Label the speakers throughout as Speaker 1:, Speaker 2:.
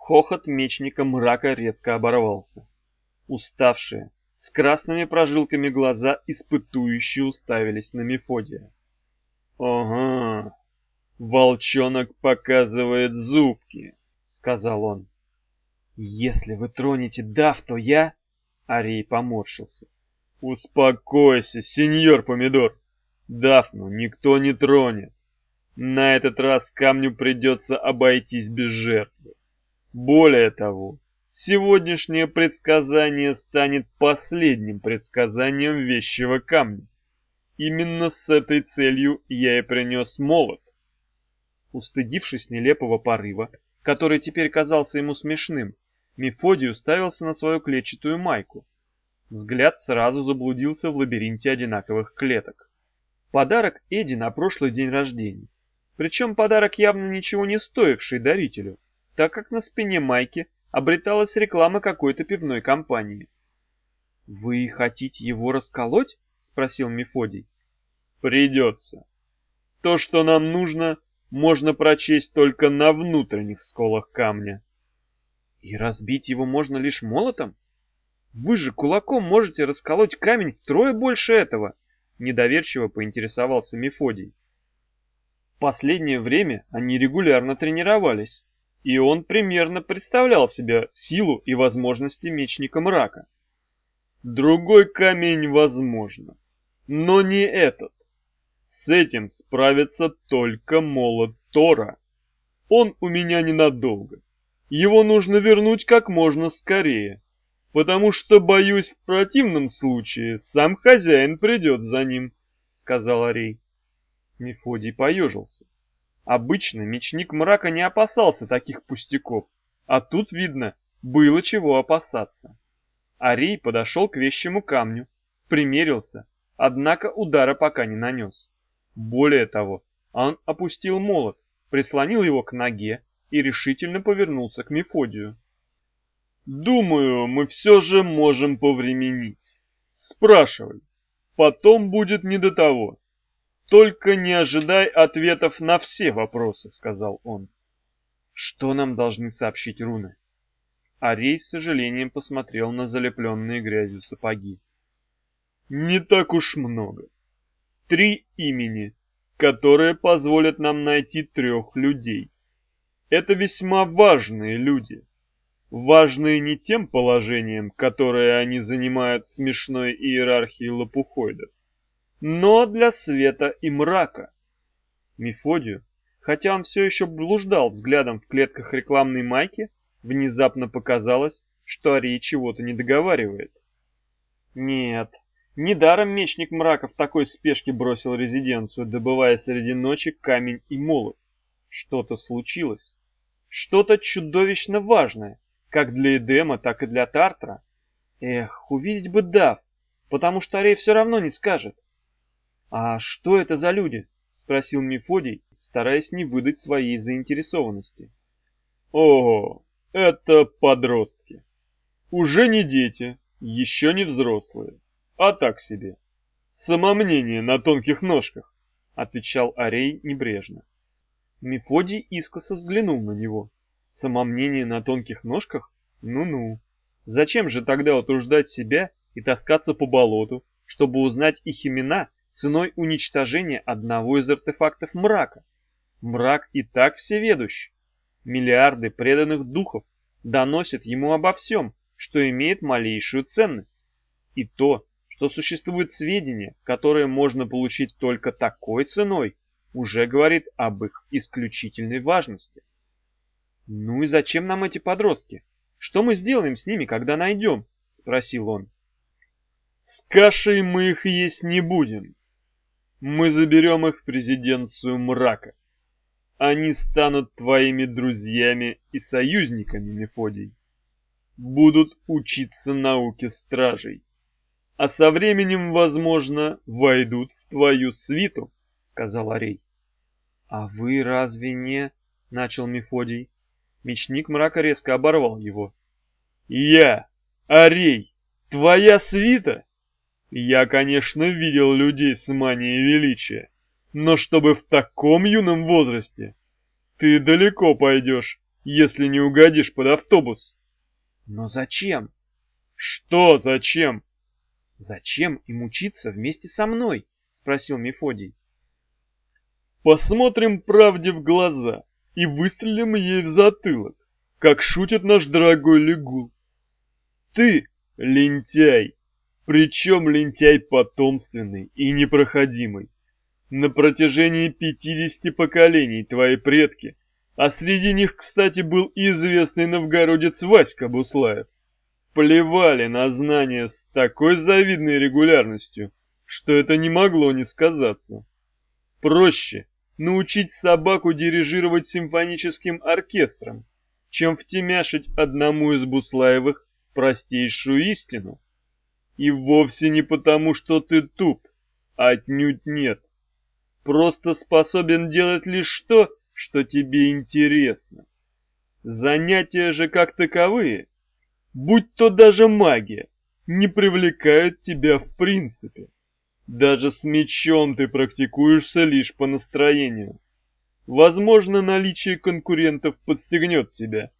Speaker 1: Хохот мечника мрака резко оборвался. Уставшие, с красными прожилками глаза испытующие уставились на Мефодия. «Ага, волчонок показывает зубки», — сказал он. «Если вы тронете Дав, то я...» Арей поморщился. «Успокойся, сеньор Помидор. Дафну никто не тронет. На этот раз камню придется обойтись без жертвы. Более того, сегодняшнее предсказание станет последним предсказанием вещего камня. Именно с этой целью я и принес молот». Устыдившись нелепого порыва, который теперь казался ему смешным, Мефодий уставился на свою клетчатую майку. Взгляд сразу заблудился в лабиринте одинаковых клеток. Подарок Эдди на прошлый день рождения. Причем подарок явно ничего не стоивший дарителю, так как на спине майки обреталась реклама какой-то пивной компании. «Вы хотите его расколоть?» — спросил Мефодий. «Придется. То, что нам нужно, можно прочесть только на внутренних сколах камня». «И разбить его можно лишь молотом? Вы же кулаком можете расколоть камень втрое больше этого», — недоверчиво поинтересовался Мефодий. В последнее время они регулярно тренировались, и он примерно представлял себе силу и возможности мечника мрака. «Другой камень возможно, но не этот. С этим справится только молот Тора. Он у меня ненадолго. Его нужно вернуть как можно скорее, потому что, боюсь, в противном случае сам хозяин придет за ним», — сказал Арей. Мефодий поежился. Обычно мечник мрака не опасался таких пустяков, а тут, видно, было чего опасаться. Арей подошел к вещему камню, примерился, однако удара пока не нанес. Более того, он опустил молот, прислонил его к ноге и решительно повернулся к Мефодию. «Думаю, мы все же можем повременить. Спрашивай, потом будет не до того. Только не ожидай ответов на все вопросы», — сказал он. «Что нам должны сообщить руны?» Арей с сожалением посмотрел на залепленные грязью сапоги. «Не так уж много. 3 имени, которые позволят нам найти 3 людей. Это весьма важные люди. Важные не тем положением, которое они занимают в смешной иерархии лопухоидов, но для света и мрака». Мефодию, хотя он все еще блуждал взглядом в клетках рекламной майки, внезапно показалось, что Арей чего-то не договаривает. Нет, недаром мечник мрака в такой спешке бросил резиденцию, добывая среди ночи камень и молот. Что-то случилось. Что-то чудовищно важное, как для Эдема, так и для Тартра. Эх, увидеть бы Дав, потому что Арей все равно не скажет. «А что это за люди?» — спросил Мефодий, стараясь не выдать своей заинтересованности. «Ого, это подростки. Уже не дети, еще не взрослые, а так себе. Самомнение на тонких ножках», — отвечал Арей небрежно. Мефодий искоса взглянул на него. Самомнение на тонких ножках? Ну-ну. Зачем же тогда утруждать себя и таскаться по болоту, чтобы узнать их имена ценой уничтожения одного из артефактов мрака? Мрак и так всеведущ. Миллиарды преданных духов доносят ему обо всем, что имеет малейшую ценность. И то, что существуют сведения, которые можно получить только такой ценой, уже говорит об их исключительной важности. «Ну и зачем нам эти подростки? Что мы сделаем с ними, когда найдем?» — спросил он. «С кашей мы их есть не будем. Мы заберем их в резиденцию мрака. Они станут твоими друзьями и союзниками, Мефодий. Будут учиться науке стражей. А со временем, возможно, войдут в твою свиту», — сказал Арей. «А вы разве не...» — начал Мефодий. Мечник мрака резко оборвал его. «Я, Арей, твоя свита? Я, конечно, видел людей с манией величия, но чтобы в таком юном возрасте? Ты далеко пойдешь, если не угодишь под автобус.
Speaker 2: Но зачем?
Speaker 1: Что зачем?
Speaker 2: Зачем им учиться вместе со мной? Спросил Мефодий.
Speaker 1: Посмотрим правде в глаза и выстрелим ей в затылок, как шутит наш дорогой Легул. Ты лентяй, причем лентяй потомственный и непроходимый. На протяжении 50 поколений твои предки, а среди них, кстати, был и известный новгородец Васька Буслаев, плевали на знания с такой завидной регулярностью, что это не могло не сказаться. Проще научить собаку дирижировать симфоническим оркестром, чем втемяшить одному из Буслаевых простейшую истину. И вовсе не потому, что ты туп, отнюдь нет. Просто способен делать лишь то, что тебе интересно. Занятия же как таковые, будь то даже магия, не привлекают тебя в принципе. Даже с мечом ты практикуешься лишь по настроению. Возможно, наличие конкурентов подстегнет тебя.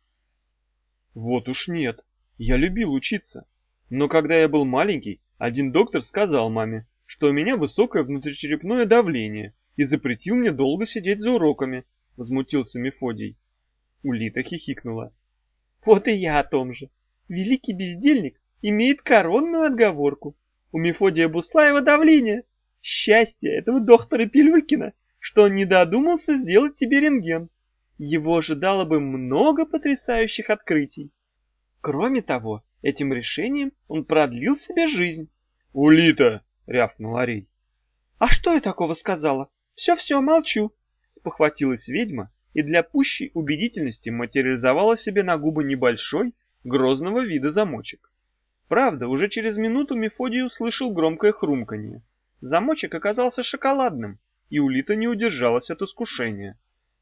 Speaker 2: Вот уж нет, я любил учиться. Но когда я был маленький, один доктор сказал маме, что у меня высокое внутричерепное давление и запретил мне долго сидеть за уроками, возмутился Мефодий. Улита хихикнула. Вот и я о том же. Великий бездельник имеет коронную отговорку. У Мефодия Буслаева давление. Счастье этого доктора Пилюлькина, что он не додумался сделать тебе рентген. Его ожидало бы много потрясающих открытий. Кроме того, этим решением он продлил себе жизнь.
Speaker 1: «Улита!» — рявкнул Арей.
Speaker 2: «А что я такого сказала? Все-все, молчу!» — спохватилась ведьма и для пущей убедительности материализовала себе на губы небольшой, грозного вида замочек. Правда, уже через минуту Мефодий услышал громкое хрумканье. Замочек оказался шоколадным, и Улита не удержалась от искушения.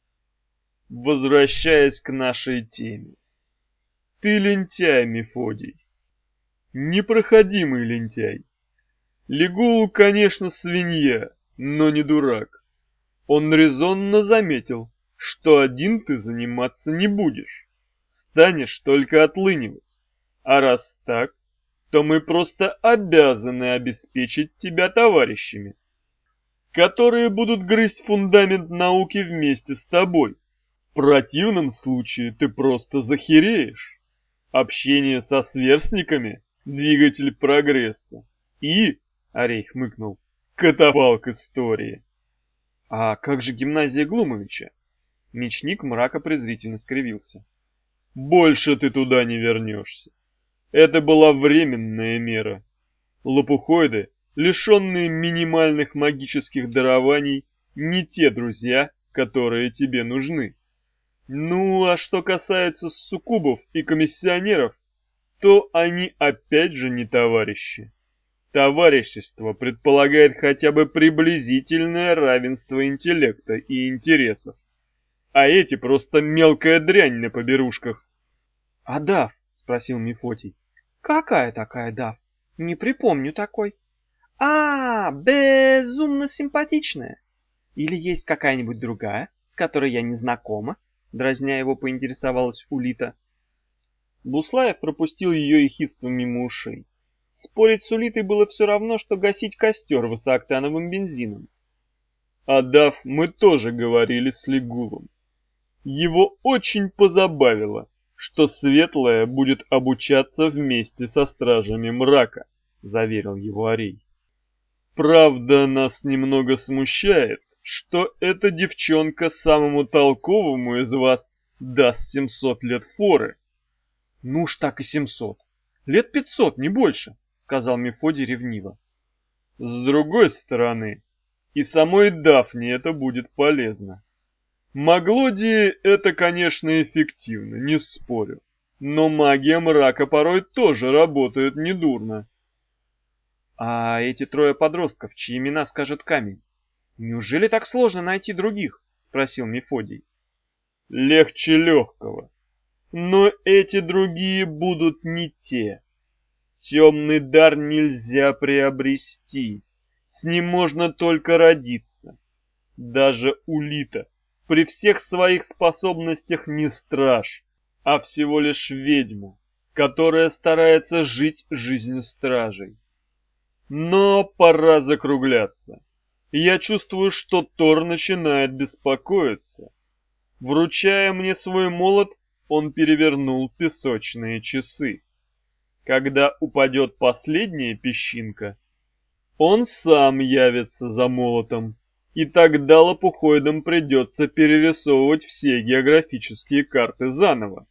Speaker 1: Возвращаясь к нашей теме. Ты лентяй, Мефодий. Непроходимый лентяй. Легул, конечно, свинья, но не дурак. Он резонно заметил, что один ты заниматься не будешь. Станешь только отлынивать. А раз так, то мы просто обязаны обеспечить тебя товарищами, которые будут грызть фундамент науки вместе с тобой. В противном случае ты просто захереешь. Общение со сверстниками — двигатель прогресса. И, Орей хмыкнул, катафалк истории.
Speaker 2: А как же гимназия Глумовича? Мечник мрака презрительно скривился.
Speaker 1: Больше ты туда не вернешься. Это была временная мера. Лопухоиды, лишенные минимальных магических дарований, не те друзья, которые тебе нужны. Ну, а что касается суккубов и комиссионеров, то они опять же не товарищи. Товарищество предполагает хотя бы приблизительное равенство интеллекта и интересов. А эти просто мелкая дрянь на поберушках.
Speaker 2: — А Дав? — спросил Мефодий. — Какая такая Дав? Не припомню такой. — А, безумно симпатичная. Или есть какая-нибудь другая, с которой я не знакома? Дразня его, поинтересовалась Улита. Буслаев пропустил ее ехидство мимо ушей. Спорить с Улитой было все равно, что гасить костер высококтановым бензином.
Speaker 1: О Дав мы тоже говорили с Легулом. Его очень позабавило, что Светлая будет обучаться вместе со Стражами Мрака, заверил его Орей. Правда, нас немного смущает, что эта девчонка самому толковому из вас даст 700 лет форы.
Speaker 2: Ну уж так и 700. Лет 500, не больше, сказал Мефодий ревниво.
Speaker 1: С другой стороны, и самой Дафне это будет полезно. Маглодии это, конечно, эффективно, не спорю. Но магия мрака порой тоже работает недурно.
Speaker 2: А эти трое подростков, чьи имена скажет камень, неужели так сложно найти других? Спросил Мефодий.
Speaker 1: Легче легкого. Но эти другие будут не те. Темный дар нельзя приобрести. С ним можно только родиться. Даже Улита, при всех своих способностях не страж, а всего лишь ведьму, которая старается жить жизнью стражей. Но пора закругляться. Я чувствую, что Тор начинает беспокоиться. Вручая мне свой молот, он перевернул песочные часы. Когда упадет последняя песчинка, он сам явится за молотом, и тогда лопухоидам придется перерисовывать все географические карты заново.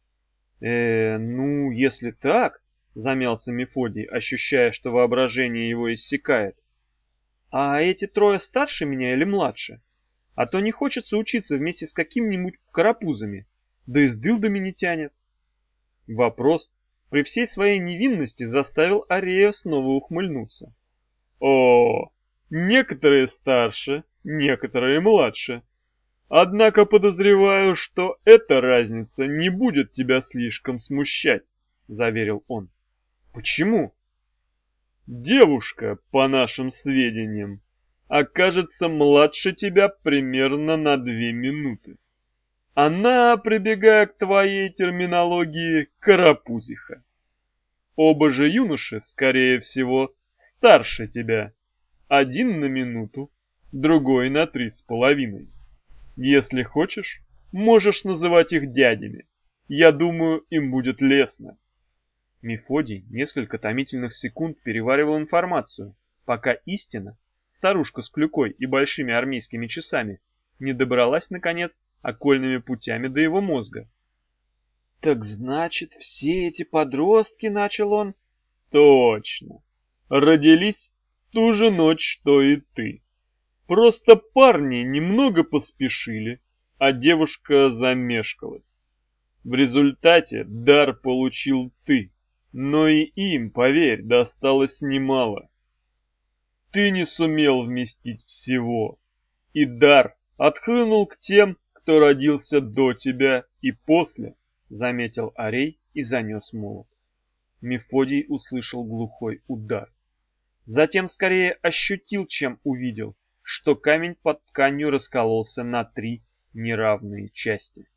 Speaker 1: Ну, если так, замялся Мефодий, ощущая, что воображение его иссякает. А эти трое старше меня или младше? А то не хочется учиться вместе с какими-нибудь карапузами, да и с дылдами не тянет. Вопрос при всей своей невинности заставил Арея снова ухмыльнуться. О, некоторые старше, некоторые младше. Однако подозреваю, что эта разница не будет тебя слишком смущать, заверил он. Почему? Девушка, по нашим сведениям, окажется младше тебя примерно на 2 минуты. Она, прибегая к твоей терминологии, карапузиха. Оба же юноши, скорее всего, старше тебя. Один на минуту, другой на 3,5. Если хочешь, можешь называть их дядями. Я думаю, им будет лестно. Мефодий несколько томительных секунд переваривал информацию, пока истина, старушка с клюкой и большими армейскими часами, не добралась, наконец, окольными путями до его мозга. «Так значит, все эти подростки, — начал он, — точно, родились в ту же ночь, что и ты. Просто парни немного поспешили, а девушка замешкалась. В результате дар получил ты, но и им, поверь, досталось немало. Ты не сумел вместить всего, и дар отхлынул к тем, кто родился до тебя и после, — заметил Арей и занес молот. Мефодий услышал глухой удар. Затем скорее ощутил, чем увидел, что камень под тканью раскололся на 3 неравные части.